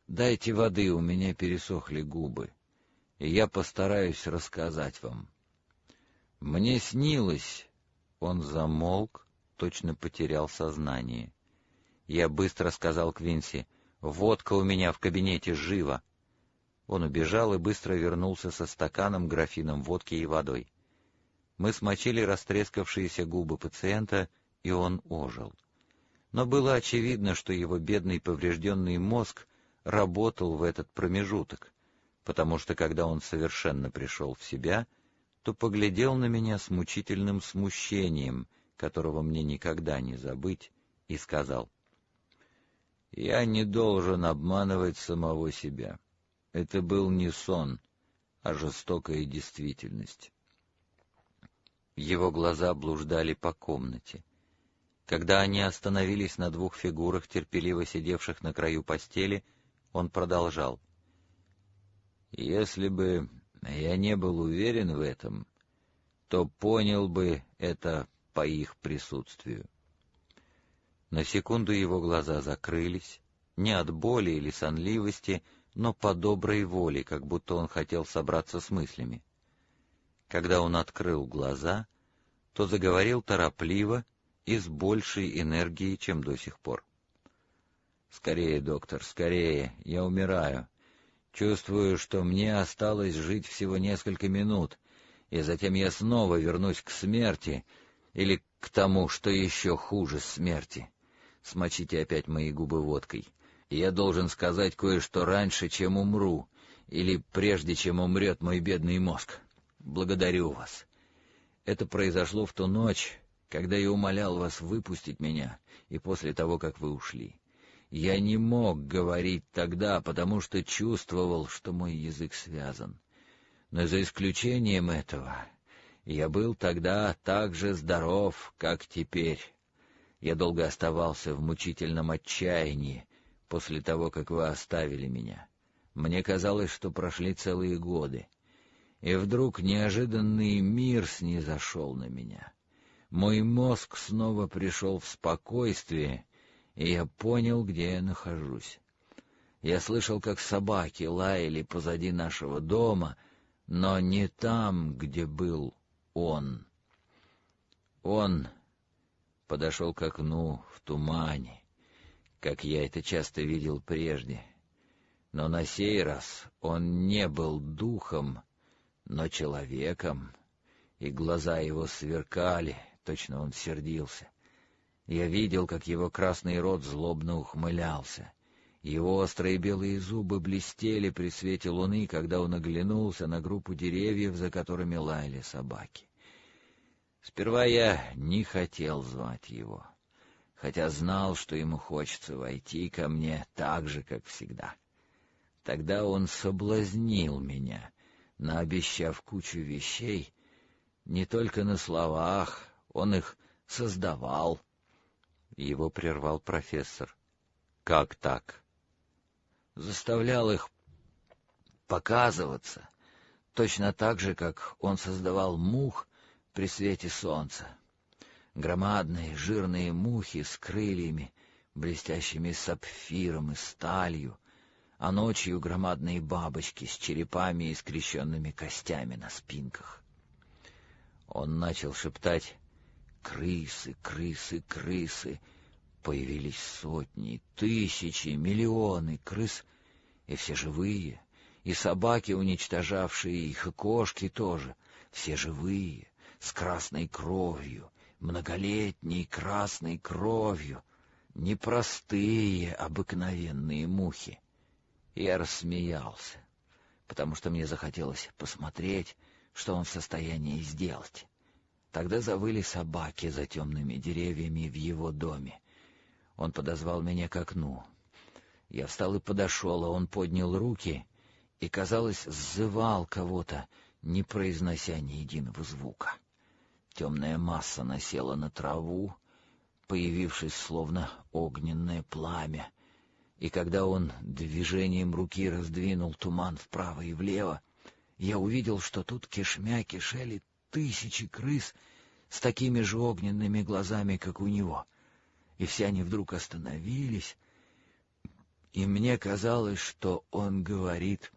Дайте воды, у меня пересохли губы, и я постараюсь рассказать вам. Мне снилось...» Он замолк, точно потерял сознание. Я быстро сказал Квинси: «Водка у меня в кабинете, живо!» Он убежал и быстро вернулся со стаканом, графином водки и водой. Мы смочили растрескавшиеся губы пациента, и он ожил. Но было очевидно, что его бедный поврежденный мозг работал в этот промежуток, потому что, когда он совершенно пришел в себя, то поглядел на меня с мучительным смущением, которого мне никогда не забыть, и сказал: «Я не должен обманывать самого себя. Это был не сон, а жестокая действительность». Его глаза блуждали по комнате. Когда они остановились на двух фигурах, терпеливо сидевших на краю постели, он продолжал: «Если бы я не был уверен в этом, то понял бы это по их присутствию». На секунду его глаза закрылись, не от боли или сонливости, но по доброй воле, как будто он хотел собраться с мыслями. Когда он открыл глаза, то заговорил торопливо и с большей энергией, чем до сих пор. «Скорее, доктор, скорее, я умираю. Чувствую, что мне осталось жить всего несколько минут, и затем я снова вернусь к смерти, или к тому, что еще хуже смерти. Смочите опять мои губы водкой. Я должен сказать кое-что раньше, чем умру, или прежде, чем умрет мой бедный мозг. Благодарю вас. Это произошло в ту ночь, когда я умолял вас выпустить меня, и после того, как вы ушли. Я не мог говорить тогда, потому что чувствовал, что мой язык связан. Но за исключением этого, я был тогда так же здоров, как теперь. Я долго оставался в мучительном отчаянии после того, как вы оставили меня. Мне казалось, что прошли целые годы. И вдруг неожиданный мир снизошел на меня. Мой мозг снова пришел в спокойствие, и я понял, где я нахожусь. Я слышал, как собаки лаяли позади нашего дома, но не там, где был он. Он подошел к окну в тумане, как я это часто видел прежде. Но на сей раз он не был духом, но человеком, и глаза его сверкали, точно он сердился. Я видел, как его красный рот злобно ухмылялся. Его острые белые зубы блестели при свете луны, когда он оглянулся на группу деревьев, за которыми лаяли собаки. Сперва я не хотел звать его, хотя знал, что ему хочется войти ко мне так же, как всегда. Тогда он соблазнил меня, наобещав кучу вещей, не только на словах, он их создавал. Его прервал профессор. «Как так?» «Заставлял их показываться, точно так же, как он создавал мух при свете солнца. Громадные жирные мухи с крыльями, блестящими сапфиром и сталью, а ночью громадные бабочки с черепами и скрещенными костями на спинках». Он начал шептать: «Крысы, крысы, крысы!» Появились сотни, тысячи, миллионы крыс, и все живые, и собаки, уничтожавшие их, и кошки тоже, все живые, с красной кровью, многолетней красной кровью, непростые обыкновенные мухи. Я рассмеялся, потому что мне захотелось посмотреть, что он в состоянии сделать. Тогда завыли собаки за темными деревьями в его доме. Он подозвал меня к окну. Я встал и подошел, а он поднял руки и, казалось, сзывал кого-то, не произнося ни единого звука. Темная масса насела на траву, появившись словно огненное пламя, и когда он движением руки раздвинул туман вправо и влево, я увидел, что тут кишмя кишели тысячи крыс с такими же огненными глазами, как у него, и все они вдруг остановились и мне казалось, что он говорит: